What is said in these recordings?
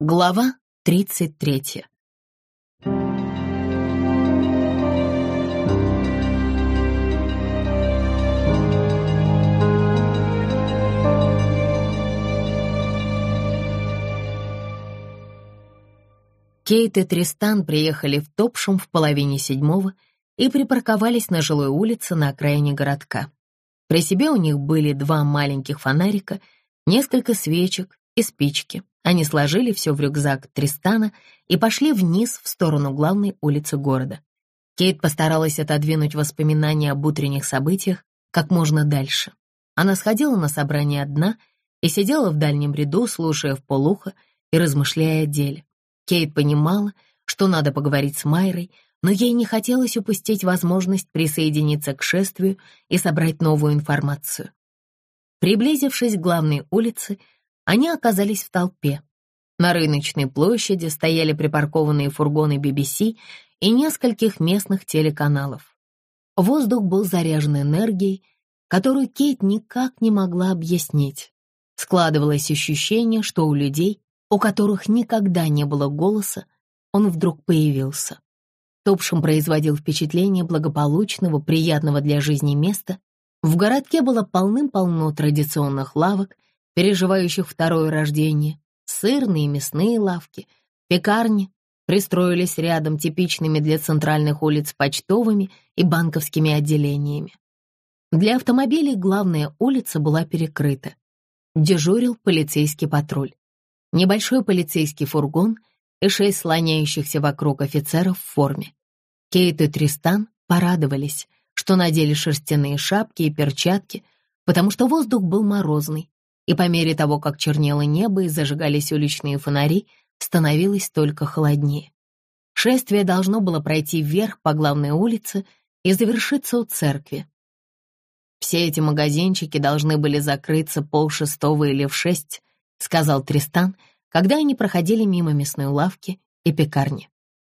Глава 33. Кейт и Тристан приехали в Топшем в половине седьмого и припарковались на жилой улице на окраине городка. При себе у них были 2 маленьких фонарика, несколько свечек и спички. Они сложили все в рюкзак Тристана и пошли вниз в сторону главной улицы города. Кейт постаралась отодвинуть воспоминания об утренних событиях как можно дальше. Она сходила на собрание одна и сидела в дальнем ряду, слушая вполуха и размышляя о деле. Кейт понимала, что надо поговорить с Майрой, но ей не хотелось упустить возможность присоединиться к шествию и собрать новую информацию. Приблизившись к главной улице, они оказались в толпе. На рыночной площади стояли припаркованные фургоны BBC и нескольких местных телеканалов. Воздух был заряжен энергией, которую Кейт никак не могла объяснить. Складывалось ощущение, что у людей, у которых никогда не было голоса, он вдруг появился. Топшем производил впечатление благополучного, приятного для жизни места. В городке было полным-полно традиционных лавок, переживающих второе рождение, сырные и мясные лавки, пекарни пристроились рядом типичными для центральных улиц почтовыми и банковскими отделениями. Для автомобилей главная улица была перекрыта. Дежурил полицейский патруль. Небольшой полицейский фургон и 6 слоняющихся вокруг офицеров в форме. Кейт и Тристан порадовались, что надели шерстяные шапки и перчатки, потому что воздух был морозный, и по мере того, как чернело небо и зажигались уличные фонари, становилось только холоднее. Шествие должно было пройти вверх по главной улице и завершиться у церкви. «Все эти магазинчики должны были закрыться 5:30 или в 6», — сказал Тристан, когда они проходили мимо мясной лавки и пекарни.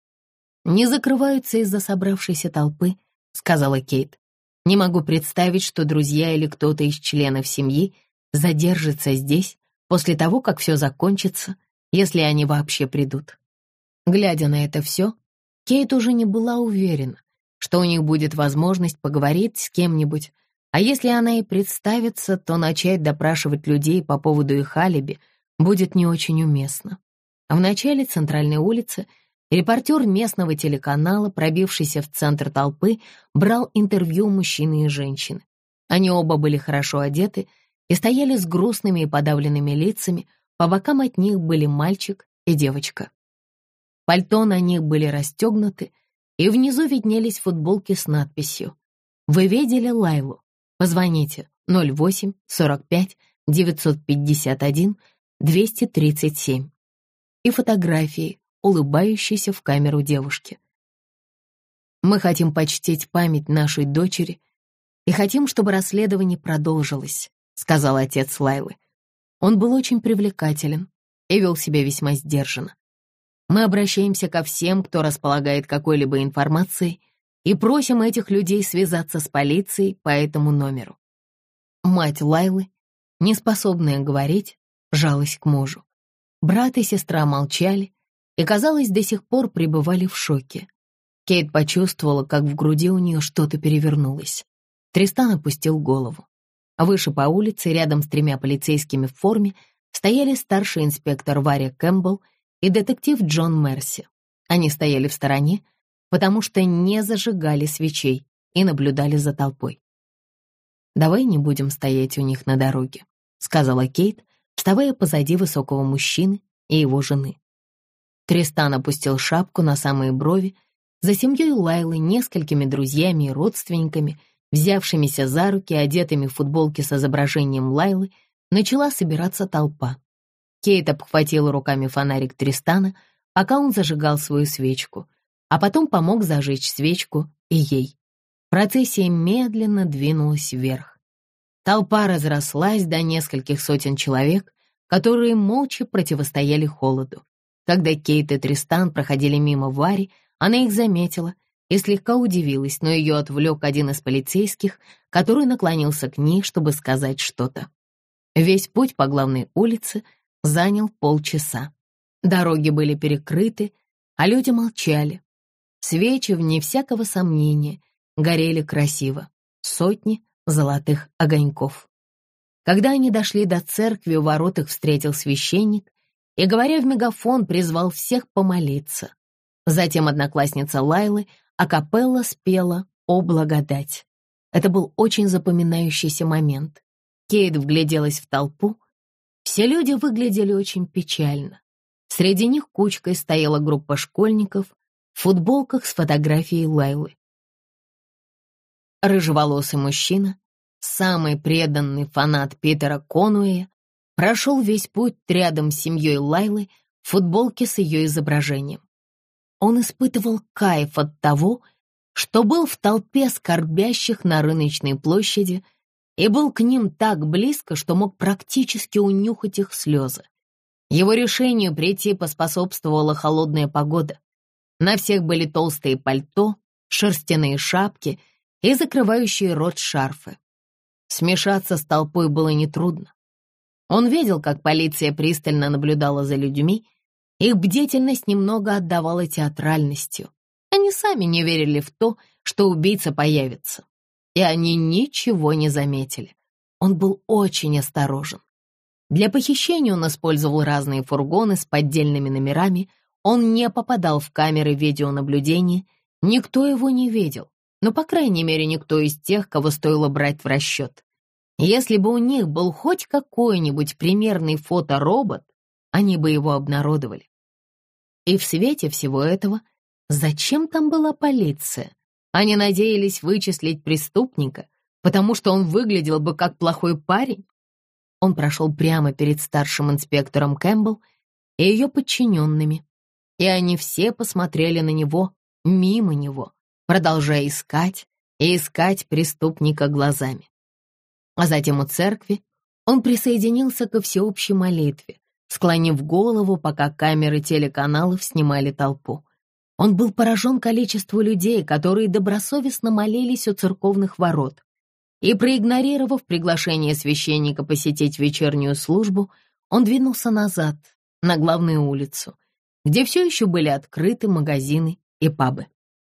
«Не закрываются из-за собравшейся толпы», — сказала Кейт. «Не могу представить, что друзья или кто-то из членов семьи задержится здесь после того, как все закончится, если они вообще придут». Глядя на это все, Кейт уже не была уверена, что у них будет возможность поговорить с кем-нибудь, а если она и представится, то начать допрашивать людей по поводу их алиби будет не очень уместно. В начале центральной улицы репортер местного телеканала, пробившийся в центр толпы, брал интервью мужчины и женщины. Они оба были хорошо одеты и стояли с грустными и подавленными лицами, по бокам от них были мальчик и девочка. Пальто на них были расстегнуты, и внизу виднелись футболки с надписью «Вы видели Лайлу? Позвоните 08 45 951 237» и фотографии, улыбающейся в камеру девушки. «Мы хотим почтить память нашей дочери и хотим, чтобы расследование продолжилось», — сказал отец Лайлы. Он был очень привлекателен и вел себя весьма сдержанно. «Мы обращаемся ко всем, кто располагает какой-либо информацией, и просим этих людей связаться с полицией по этому номеру». Мать Лайлы, неспособная говорить, жалась к мужу. Брат и сестра молчали и, казалось, до сих пор пребывали в шоке. Кейт почувствовала, как в груди у нее что-то перевернулось. Тристан опустил голову. Выше по улице, рядом с 3 полицейскими в форме, стояли старший инспектор Варя Кэмпбелл и детектив Джон Мерси. Они стояли в стороне, потому что не зажигали свечей и наблюдали за толпой. «Давай не будем стоять у них на дороге», — сказала Кейт, вставая позади высокого мужчины и его жены. Тристан опустил шапку на самые брови. За семьей Лайлы, несколькими друзьями и родственниками, взявшимися за руки, одетыми в футболки с изображением Лайлы, начала собираться толпа. Кейт обхватила руками фонарик Тристана, пока он зажигал свою свечку, а потом помог зажечь свечку и ей. Процессия медленно двинулась вверх. Толпа разрослась до нескольких сотен человек, которые молча противостояли холоду. Когда Кейт и Тристан проходили мимо Вари, она их заметила и слегка удивилась, но ее отвлек один из полицейских, который наклонился к ней, чтобы сказать что-то. Весь путь по главной улице занял полчаса. Дороги были перекрыты, а люди молчали. Свечи, вне всякого сомнения, горели красиво. Сотни золотых огоньков. Когда они дошли до церкви, у ворот их встретил священник и, говоря в мегафон, призвал всех помолиться. Затем одноклассница Лайлы акапелла спела «О благодать». Это был очень запоминающийся момент. Кейт вгляделась в толпу. Все люди выглядели очень печально. Среди них кучкой стояла группа школьников в футболках с фотографией Лайлы. Рыжеволосый мужчина, самый преданный фанат Питера Конуэя, прошел весь путь рядом с семьей Лайлы в футболке с ее изображением. Он испытывал кайф от того, что был в толпе скорбящих на рыночной площади и был к ним так близко, что мог практически унюхать их слезы. Его решению прийти поспособствовала холодная погода. На всех были толстые пальто, шерстяные шапки и закрывающие рот шарфы. Смешаться с толпой было нетрудно. Он видел, как полиция пристально наблюдала за людьми. Их бдительность немного отдавала театральностью. Они сами не верили в то, что убийца появится. И они ничего не заметили. Он был очень осторожен. Для похищения он использовал разные фургоны с поддельными номерами. Он не попадал в камеры видеонаблюдения. Никто его не видел. Но, по крайней мере, никто из тех, кого стоило брать в расчет. Если бы у них был хоть какой-нибудь примерный фоторобот, они бы его обнародовали. И в свете всего этого, зачем там была полиция? Они надеялись вычислить преступника, потому что он выглядел бы как плохой парень? Он прошел прямо перед старшим инспектором Кэмпбелл и ее подчиненными, и они все посмотрели на него, мимо него, продолжая искать и искать преступника глазами. А затем у церкви он присоединился ко всеобщей молитве, склонив голову, пока камеры телеканалов снимали толпу. Он был поражен количеством людей, которые добросовестно молились у церковных ворот. И, проигнорировав приглашение священника посетить вечернюю службу, он двинулся назад, на главную улицу, где все еще были открыты магазины и пабы.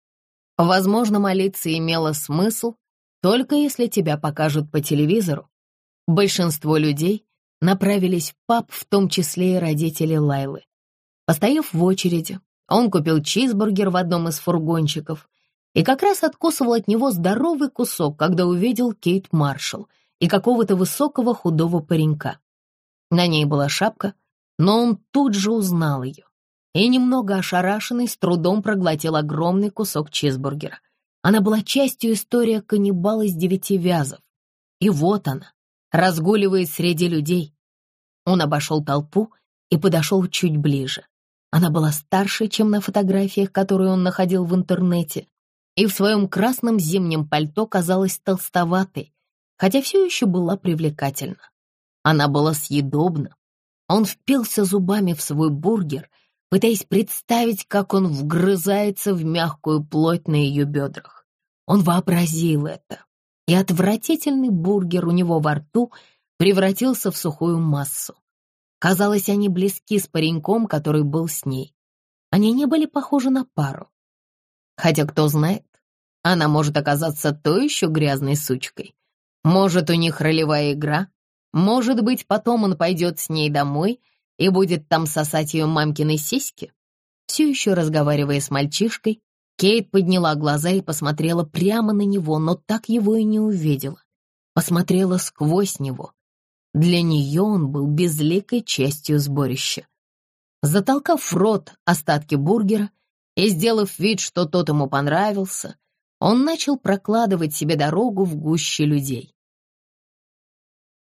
Возможно, молиться имело смысл, только если тебя покажут по телевизору. Большинство людей направились в паб, в том числе и родители Лайлы. Постояв в очереди, он купил чизбургер в одном из фургончиков и как раз откусывал от него здоровый кусок, когда увидел Кейт Маршалл и какого-то высокого худого паренька. На ней была шапка, но он тут же узнал ее и, немного ошарашенный, с трудом проглотил огромный кусок чизбургера. Она была частью истории каннибала из 9 вязов. И вот она, разгуливает среди людей. Он обошел толпу и подошел чуть ближе. Она была старше, чем на фотографиях, которые он находил в интернете, и в своем красном зимнем пальто казалась толстоватой, хотя все еще была привлекательна. Она была съедобна. Он впился зубами в свой бургер, пытаясь представить, как он вгрызается в мягкую плоть на ее бедрах. Он вообразил это, и отвратительный бургер у него во рту превратился в сухую массу. Казалось, они близки с пареньком, который был с ней. Они не были похожи на пару. Хотя, кто знает, она может оказаться той еще грязной сучкой. Может, у них ролевая игра. Может быть, потом он пойдет с ней домой и будет там сосать ее мамкины сиськи. Все еще разговаривая с мальчишкой, Кейт подняла глаза и посмотрела прямо на него, но так его и не увидела. Посмотрела сквозь него. Для нее он был безликой частью сборища. Затолкав в рот остатки бургера и сделав вид, что тот ему понравился, он начал прокладывать себе дорогу в гуще людей.